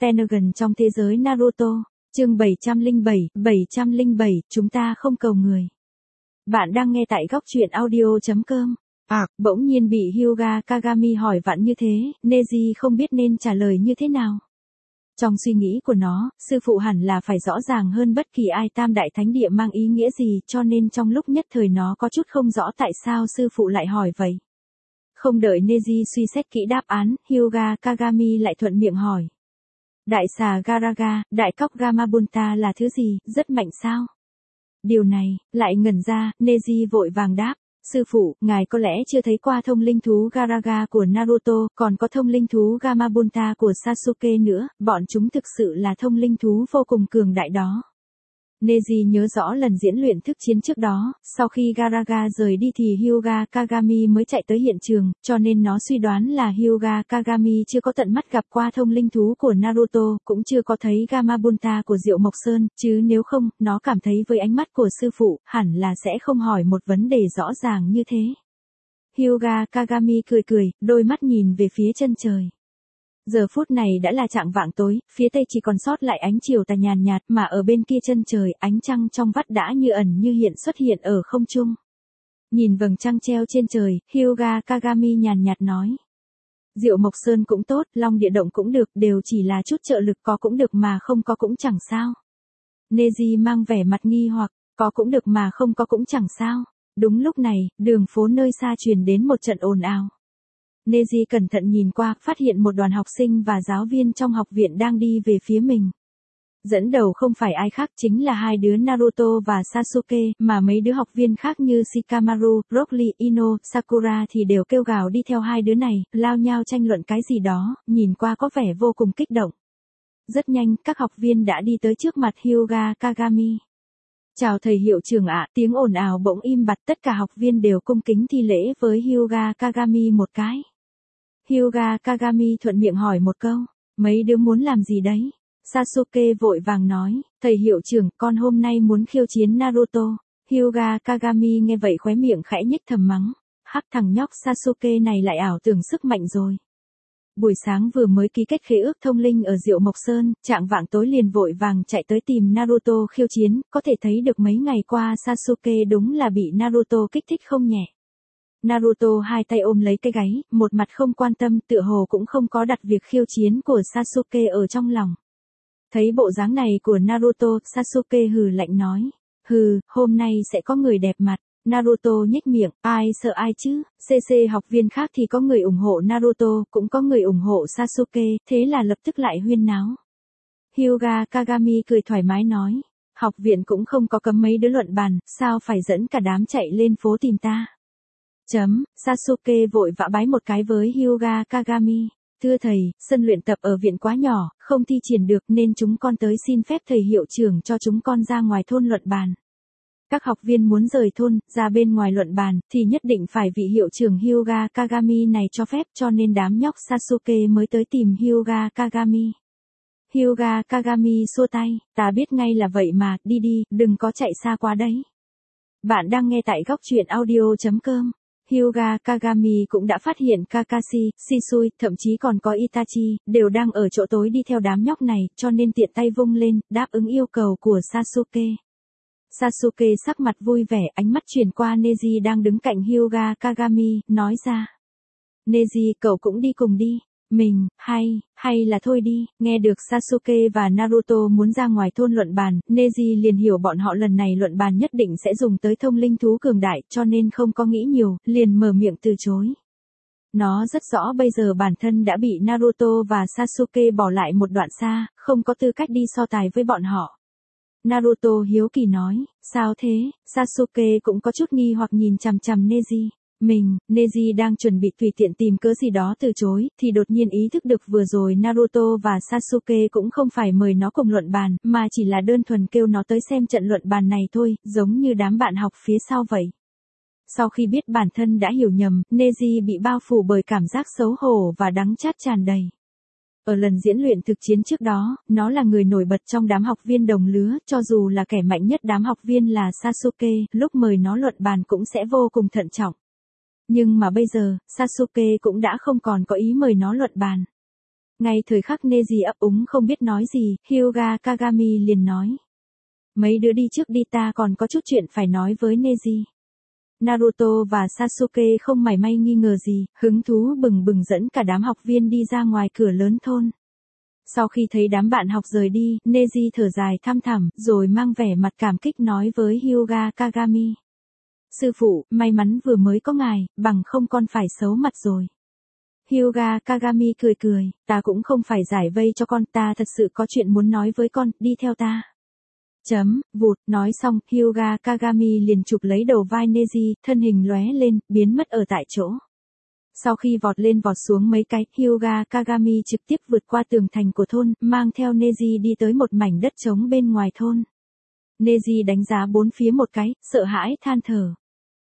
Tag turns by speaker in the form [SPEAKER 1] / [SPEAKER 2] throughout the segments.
[SPEAKER 1] Pentagon trong thế giới Naruto, chương 707, chúng ta không cầu người. Bạn đang nghe tại góc truyện audio.com. Bỗng nhiên bị Hyuga Kagami hỏi vặn như thế, Neji không biết nên trả lời như thế nào. Trong suy nghĩ của nó, sư phụ hẳn là phải rõ ràng hơn bất kỳ ai Tam Đại Thánh Địa mang ý nghĩa gì, cho nên trong lúc nhất thời nó có chút không rõ tại sao sư phụ lại hỏi vậy. Không đợi Neji suy xét kỹ đáp án, Hyuga Kagami lại thuận miệng hỏi. Đại xà Garaga, đại cóc Gamabunta là thứ gì, rất mạnh sao? Điều này, lại ngẩn ra, Neji vội vàng đáp. Sư phụ, ngài có lẽ chưa thấy qua thông linh thú Garaga của Naruto, còn có thông linh thú Gamabunta của Sasuke nữa, bọn chúng thực sự là thông linh thú vô cùng cường đại đó. Neji nhớ rõ lần diễn luyện thức chiến trước đó, sau khi Garaga rời đi thì Hyuga Kagami mới chạy tới hiện trường, cho nên nó suy đoán là Hyuga Kagami chưa có tận mắt gặp qua thông linh thú của Naruto, cũng chưa có thấy Gamabunta của Diệu Mộc Sơn, chứ nếu không, nó cảm thấy với ánh mắt của sư phụ, hẳn là sẽ không hỏi một vấn đề rõ ràng như thế. Hyuga Kagami cười cười, đôi mắt nhìn về phía chân trời. Giờ phút này đã là chạng vạng tối, phía tây chỉ còn sót lại ánh chiều tà nhàn nhạt, mà ở bên kia chân trời, ánh trăng trong vắt đã như ẩn như hiện xuất hiện ở không trung. Nhìn vầng trăng treo trên trời, Hyuga Kagami nhàn nhạt nói. Diệu Mộc Sơn cũng tốt, Long Địa Động cũng được, đều chỉ là chút trợ lực, có cũng được mà không có cũng chẳng sao. Neji mang vẻ mặt nghi hoặc, có cũng được mà không có cũng chẳng sao. Đúng lúc này, đường phố nơi xa truyền đến một trận ồn ào. Neji cẩn thận nhìn qua, phát hiện một đoàn học sinh và giáo viên trong học viện đang đi về phía mình. Dẫn đầu không phải ai khác chính là hai đứa Naruto và Sasuke, mà mấy đứa học viên khác như Shikamaru, Rock Lee, Ino, Sakura thì đều kêu gào đi theo hai đứa này, lao nhau tranh luận cái gì đó, nhìn qua có vẻ vô cùng kích động. Rất nhanh, các học viên đã đi tới trước mặt Hyuga Kagami. Chào thầy hiệu trưởng ạ, tiếng ồn ào bỗng im bặt, tất cả học viên đều cung kính thi lễ với Hyuga Kagami một cái. Hyuga Kagami thuận miệng hỏi một câu, mấy đứa muốn làm gì đấy? Sasuke vội vàng nói, thầy hiệu trưởng, con hôm nay muốn khiêu chiến Naruto. Hyuga Kagami nghe vậy khóe miệng khẽ nhếch thầm mắng, hắc thằng nhóc Sasuke này lại ảo tưởng sức mạnh rồi. Buổi sáng vừa mới ký kết khế ước thông linh ở Diệu Mộc Sơn, chạng vạng tối liền vội vàng chạy tới tìm Naruto khiêu chiến, có thể thấy được mấy ngày qua Sasuke đúng là bị Naruto kích thích không nhẹ. Naruto hai tay ôm lấy cái gáy, một mặt không quan tâm, tựa hồ cũng không có đặt việc khiêu chiến của Sasuke ở trong lòng. Thấy bộ dáng này của Naruto, Sasuke hừ lạnh nói, hôm nay sẽ có người đẹp mặt. Naruto nhếch miệng, ai sợ ai chứ, CC học viên khác thì có người ủng hộ Naruto, cũng có người ủng hộ Sasuke, thế là lập tức lại huyên náo. Hyuga Kagami cười thoải mái nói, học viện cũng không có cấm mấy đứa luận bàn, sao phải dẫn cả đám chạy lên phố tìm ta. Sasuke vội vã bái một cái với Hyuga Kagami. Thưa thầy, sân luyện tập ở viện quá nhỏ, không thi triển được nên chúng con tới xin phép thầy hiệu trưởng cho chúng con ra ngoài thôn luận bàn. Các học viên muốn rời thôn, ra bên ngoài luận bàn, thì nhất định phải vị hiệu trưởng Hyuga Kagami này cho phép, cho nên đám nhóc Sasuke mới tới tìm Hyuga Kagami. Hyuga Kagami xua tay, ta biết ngay là vậy mà, đi đi, đừng có chạy xa quá đấy. Bạn đang nghe tại góc truyện audio.com. Hyuga Kagami cũng đã phát hiện Kakashi, Shisui, thậm chí còn có Itachi, đều đang ở chỗ tối đi theo đám nhóc này, cho nên tiện tay vung lên, đáp ứng yêu cầu của Sasuke. Sasuke sắc mặt vui vẻ, ánh mắt chuyển qua Neji đang đứng cạnh Hyuga Kagami, nói ra. Neji, cậu cũng đi cùng đi. Mình, hay là thôi đi. Nghe được Sasuke và Naruto muốn ra ngoài thôn luận bàn, Neji liền hiểu bọn họ lần này luận bàn nhất định sẽ dùng tới thông linh thú cường đại, cho nên không có nghĩ nhiều, liền mở miệng từ chối. Nó rất rõ bây giờ bản thân đã bị Naruto và Sasuke bỏ lại một đoạn xa, không có tư cách đi so tài với bọn họ. Naruto hiếu kỳ nói, sao thế? Sasuke cũng có chút nghi hoặc nhìn chằm chằm Neji. Neji đang chuẩn bị tùy tiện tìm cớ gì đó từ chối, thì đột nhiên ý thức được vừa rồi Naruto và Sasuke cũng không phải mời nó cùng luận bàn, mà chỉ là đơn thuần kêu nó tới xem trận luận bàn này thôi, giống như đám bạn học phía sau vậy. Sau khi biết bản thân đã hiểu nhầm, Neji bị bao phủ bởi cảm giác xấu hổ và đắng chát tràn đầy. Ở lần diễn luyện thực chiến trước đó, nó là người nổi bật trong đám học viên đồng lứa, cho dù là kẻ mạnh nhất đám học viên là Sasuke, lúc mời nó luận bàn cũng sẽ vô cùng thận trọng. Nhưng mà bây giờ, Sasuke cũng đã không còn có ý mời nó luận bàn. Ngay thời khắc Neji ấp úng không biết nói gì, Hyuga Kagami liền nói. Mấy đứa đi trước đi, ta còn có chút chuyện phải nói với Neji. Naruto và Sasuke không mảy may nghi ngờ gì, hứng thú bừng bừng dẫn cả đám học viên đi ra ngoài cửa lớn thôn. Sau khi thấy đám bạn học rời đi, Neji thở dài thăm thẳm, rồi mang vẻ mặt cảm kích nói với Hyuga Kagami. Sư phụ, may mắn vừa mới có ngài, bằng không con phải xấu mặt rồi. Hyuga Kagami cười cười, ta cũng không phải giải vây cho con, ta thật sự có chuyện muốn nói với con, đi theo ta. Vụt, nói xong, Hyuga Kagami liền chụp lấy đầu vai Neji, thân hình lóe lên, biến mất ở tại chỗ. Sau khi vọt lên vọt xuống mấy cái, Hyuga Kagami trực tiếp vượt qua tường thành của thôn, mang theo Neji đi tới một mảnh đất trống bên ngoài thôn. Neji đánh giá bốn phía một cái, sợ hãi than thở.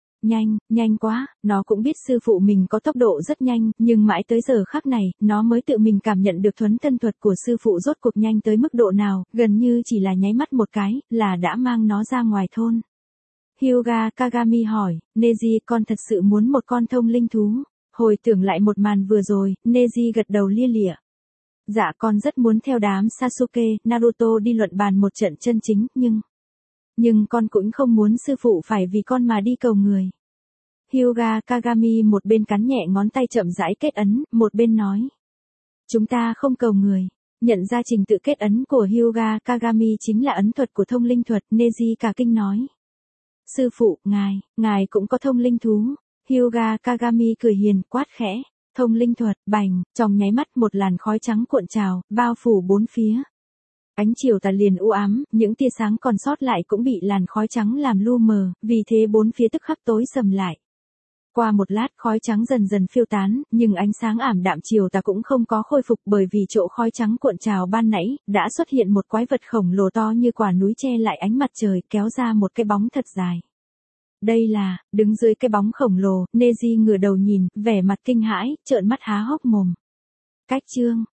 [SPEAKER 1] Nhanh quá, nó cũng biết sư phụ mình có tốc độ rất nhanh, nhưng mãi tới giờ khắc này, nó mới tự mình cảm nhận được thuấn thân thuật của sư phụ rốt cuộc nhanh tới mức độ nào, gần như chỉ là nháy mắt một cái, là đã mang nó ra ngoài thôn. Hyuga Kagami hỏi, Neji, con thật sự muốn một con thông linh thú? Hồi tưởng lại một màn vừa rồi, Neji gật đầu lia lịa. Dạ con rất muốn theo đám Sasuke, Naruto đi luận bàn một trận chân chính, nhưng con cũng không muốn sư phụ phải vì con mà đi cầu người. Hyuga Kagami một bên cắn nhẹ ngón tay chậm rãi kết ấn, một bên nói. Chúng ta không cầu người. Nhận ra trình tự kết ấn của Hyuga Kagami chính là ấn thuật của thông linh thuật, Neji cả kinh nói. Sư phụ, ngài cũng có thông linh thú. Hyuga Kagami cười hiền, quát khẽ. Thông linh thuật, bành, trong nháy mắt một làn khói trắng cuộn trào, bao phủ bốn phía. Ánh chiều tà liền u ám, những tia sáng còn sót lại cũng bị làn khói trắng làm lu mờ, vì thế bốn phía tức khắc tối sầm lại. Qua một lát khói trắng dần dần phiêu tán, nhưng ánh sáng ảm đạm chiều tà cũng không có khôi phục bởi vì chỗ khói trắng cuộn trào ban nãy, đã xuất hiện một quái vật khổng lồ to như quả núi che lại ánh mặt trời, kéo ra một cái bóng thật dài. Đây là, đứng dưới cái bóng khổng lồ, Neji ngửa đầu nhìn, vẻ mặt kinh hãi, trợn mắt há hốc mồm. Cách chương